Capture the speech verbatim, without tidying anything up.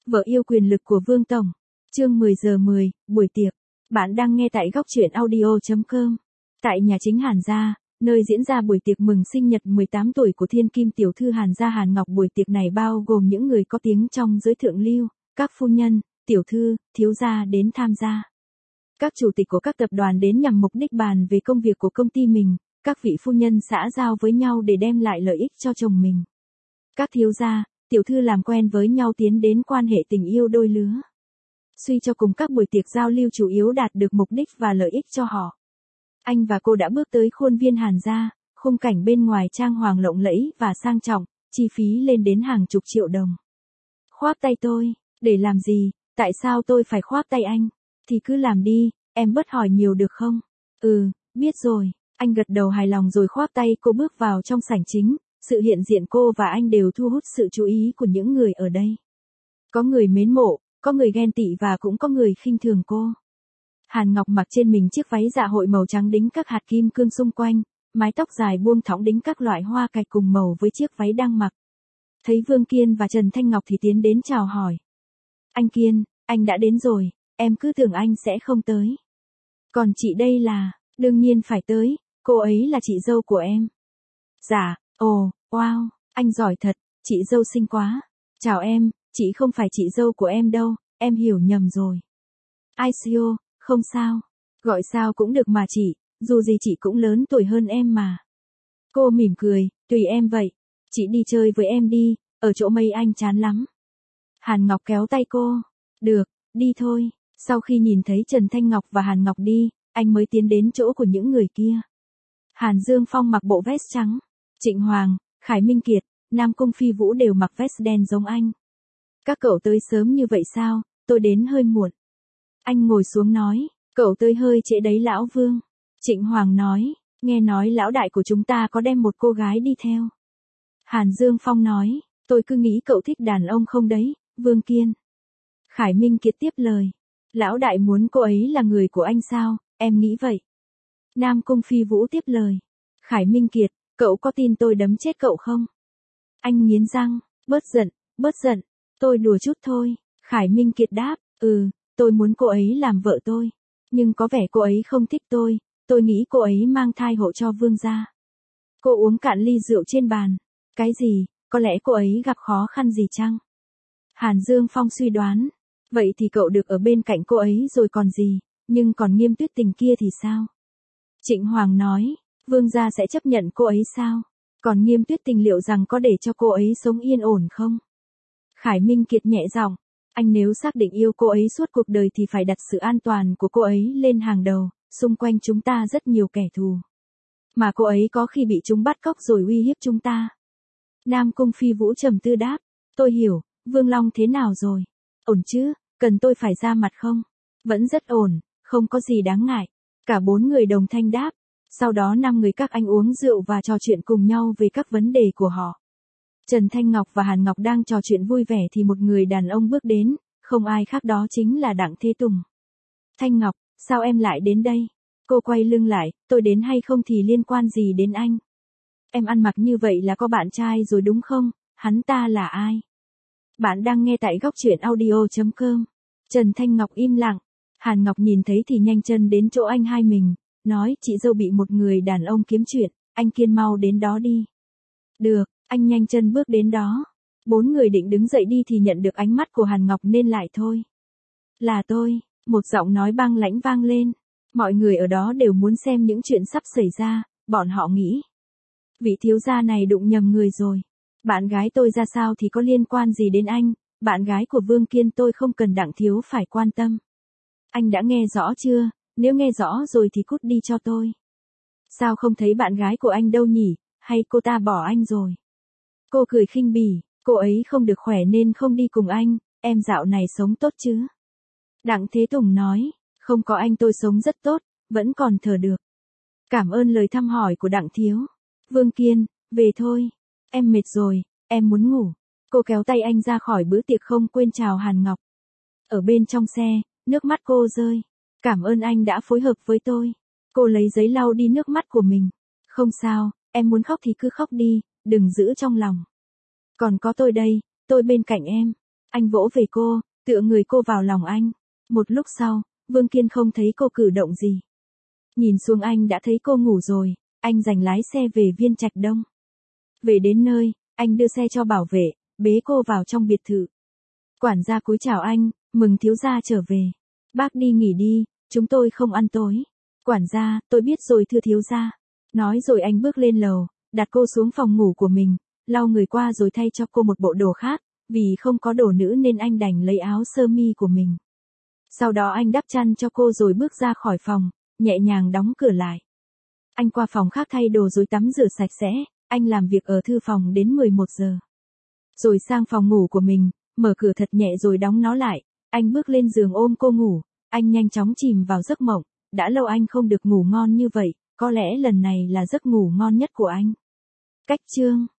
Vợ yêu quyền lực của Vương Tổng. Chương mười giờ mười, buổi tiệc. Bạn đang nghe tại góc truyện audio chấm com. Tại nhà chính Hàn gia, nơi diễn ra buổi tiệc mừng sinh nhật mười tám tuổi của thiên kim tiểu thư Hàn gia Hàn Ngọc. Buổi tiệc này bao gồm những người có tiếng trong giới thượng lưu, các phu nhân, tiểu thư, thiếu gia đến tham gia. Các chủ tịch của các tập đoàn đến nhằm mục đích bàn về công việc của công ty mình, các vị phu nhân xã giao với nhau để đem lại lợi ích cho chồng mình. Các thiếu gia, tiểu thư làm quen với nhau tiến đến quan hệ tình yêu đôi lứa. Suy cho cùng các buổi tiệc giao lưu chủ yếu đạt được mục đích và lợi ích cho họ. Anh và cô đã bước tới khuôn viên Hàn gia, khung cảnh bên ngoài trang hoàng lộng lẫy và sang trọng, chi phí lên đến hàng chục triệu đồng. Khoác tay tôi, để làm gì, tại sao tôi phải khoác tay anh? Thì cứ làm đi, em bớt hỏi nhiều được không? Ừ, biết rồi, anh gật đầu hài lòng rồi khoác tay cô bước vào trong sảnh chính. Sự hiện diện cô và anh đều thu hút sự chú ý của những người ở đây. Có người mến mộ, có người ghen tị và cũng có người khinh thường cô. Hàn Ngọc mặc trên mình chiếc váy dạ hội màu trắng đính các hạt kim cương xung quanh, mái tóc dài buông thõng đính các loại hoa cài cùng màu với chiếc váy đang mặc. Thấy Vương Kiên và Trần Thanh Ngọc thì tiến đến chào hỏi. Anh Kiên, anh đã đến rồi, em cứ tưởng anh sẽ không tới. Còn chị đây là, đương nhiên phải tới, cô ấy là chị dâu của em. Dạ. Ồ, wow, anh giỏi thật, chị dâu xinh quá. Chào em, chị không phải chị dâu của em đâu, em hiểu nhầm rồi. Ai siêu, không sao, gọi sao cũng được mà chị, dù gì chị cũng lớn tuổi hơn em mà. Cô mỉm cười, tùy em vậy, chị đi chơi với em đi, ở chỗ mây anh chán lắm. Hàn Ngọc kéo tay cô, được, đi thôi. Sau khi nhìn thấy Trần Thanh Ngọc và Hàn Ngọc đi, anh mới tiến đến chỗ của những người kia. Hàn Dương Phong mặc bộ vest trắng. Trịnh Hoàng, Khải Minh Kiệt, Nam Cung Phi Vũ đều mặc vest đen giống anh. Các cậu tới sớm như vậy sao, tôi đến hơi muộn. Anh ngồi xuống nói, cậu tới hơi trễ đấy lão Vương. Trịnh Hoàng nói, nghe nói lão đại của chúng ta có đem một cô gái đi theo. Hàn Dương Phong nói, tôi cứ nghĩ cậu thích đàn ông không đấy, Vương Kiên. Khải Minh Kiệt tiếp lời, lão đại muốn cô ấy là người của anh sao, em nghĩ vậy. Nam Cung Phi Vũ tiếp lời, Khải Minh Kiệt, cậu có tin tôi đấm chết cậu không? Anh nghiến răng, bớt giận, bớt giận, tôi đùa chút thôi. Khải Minh Kiệt đáp, ừ, tôi muốn cô ấy làm vợ tôi. Nhưng có vẻ cô ấy không thích tôi, tôi nghĩ cô ấy mang thai hộ cho Vương gia. Cô uống cạn ly rượu trên bàn. Cái gì, có lẽ cô ấy gặp khó khăn gì chăng? Hàn Dương Phong suy đoán, vậy thì cậu được ở bên cạnh cô ấy rồi còn gì, nhưng còn Nghiêm Tuyết Tình kia thì sao? Trịnh Hoàng nói, Vương gia sẽ chấp nhận cô ấy sao? Còn Nghiêm Tuyết Tình liệu rằng có để cho cô ấy sống yên ổn không? Khải Minh Kiệt nhẹ giọng, anh nếu xác định yêu cô ấy suốt cuộc đời thì phải đặt sự an toàn của cô ấy lên hàng đầu, xung quanh chúng ta rất nhiều kẻ thù. Mà cô ấy có khi bị chúng bắt cóc rồi uy hiếp chúng ta. Nam Cung Phi Vũ trầm tư đáp, tôi hiểu, Vương Long thế nào rồi? Ổn chứ, cần tôi phải ra mặt không? Vẫn rất ổn, không có gì đáng ngại. Cả bốn người đồng thanh đáp. Sau đó năm người các anh uống rượu và trò chuyện cùng nhau về các vấn đề của họ. Trần Thanh Ngọc và Hàn Ngọc đang trò chuyện vui vẻ thì một người đàn ông bước đến, không ai khác đó chính là Đặng Thế Tùng. Thanh Ngọc, sao em lại đến đây? Cô quay lưng lại, tôi đến hay không thì liên quan gì đến anh? Em ăn mặc như vậy là có bạn trai rồi đúng không? Hắn ta là ai? Bạn đang nghe tại góc truyện audio chấm com. Trần Thanh Ngọc im lặng. Hàn Ngọc nhìn thấy thì nhanh chân đến chỗ anh hai mình. Nói, chị dâu bị một người đàn ông kiếm chuyện, anh Kiên mau đến đó đi. Được, anh nhanh chân bước đến đó. Bốn người định đứng dậy đi thì nhận được ánh mắt của Hàn Ngọc nên lại thôi. Là tôi, một giọng nói băng lãnh vang lên. Mọi người ở đó đều muốn xem những chuyện sắp xảy ra, bọn họ nghĩ. Vị thiếu gia này đụng nhầm người rồi. Bạn gái tôi ra sao thì có liên quan gì đến anh, bạn gái của Vương Kiên tôi không cần Đặng thiếu phải quan tâm. Anh đã nghe rõ chưa? Nếu nghe rõ rồi thì cút đi cho tôi. Sao không thấy bạn gái của anh đâu nhỉ, hay cô ta bỏ anh rồi? Cô cười khinh bỉ, cô ấy không được khỏe nên không đi cùng anh, em dạo này sống tốt chứ? Đặng Thế Tùng nói, không có anh tôi sống rất tốt, vẫn còn thở được. Cảm ơn lời thăm hỏi của Đặng thiếu. Vương Kiên, về thôi, em mệt rồi, em muốn ngủ. Cô kéo tay anh ra khỏi bữa tiệc không quên chào Hàn Ngọc. Ở bên trong xe, nước mắt cô rơi. Cảm ơn anh đã phối hợp với tôi. Cô lấy giấy lau đi nước mắt của mình. Không sao, em muốn khóc thì cứ khóc đi, đừng giữ trong lòng. Còn có tôi đây, tôi bên cạnh em. Anh vỗ về cô, tựa người cô vào lòng anh. Một lúc sau, Vương Kiên không thấy cô cử động gì. Nhìn xuống anh đã thấy cô ngủ rồi, anh giành lái xe về Viên Trạch Đông. Về đến nơi, anh đưa xe cho bảo vệ, bế cô vào trong biệt thự. Quản gia cúi chào anh, mừng thiếu gia trở về. Bác đi nghỉ đi, chúng tôi không ăn tối. Quản gia, tôi biết rồi thưa thiếu gia. Nói rồi anh bước lên lầu, đặt cô xuống phòng ngủ của mình, lau người qua rồi thay cho cô một bộ đồ khác, vì không có đồ nữ nên anh đành lấy áo sơ mi của mình. Sau đó anh đắp chăn cho cô rồi bước ra khỏi phòng, nhẹ nhàng đóng cửa lại. Anh qua phòng khác thay đồ rồi tắm rửa sạch sẽ, anh làm việc ở thư phòng đến mười một giờ. Rồi sang phòng ngủ của mình, mở cửa thật nhẹ rồi đóng nó lại, anh bước lên giường ôm cô ngủ, anh nhanh chóng chìm vào giấc mộng, đã lâu anh không được ngủ ngon như vậy, có lẽ lần này là giấc ngủ ngon nhất của anh. Cách chương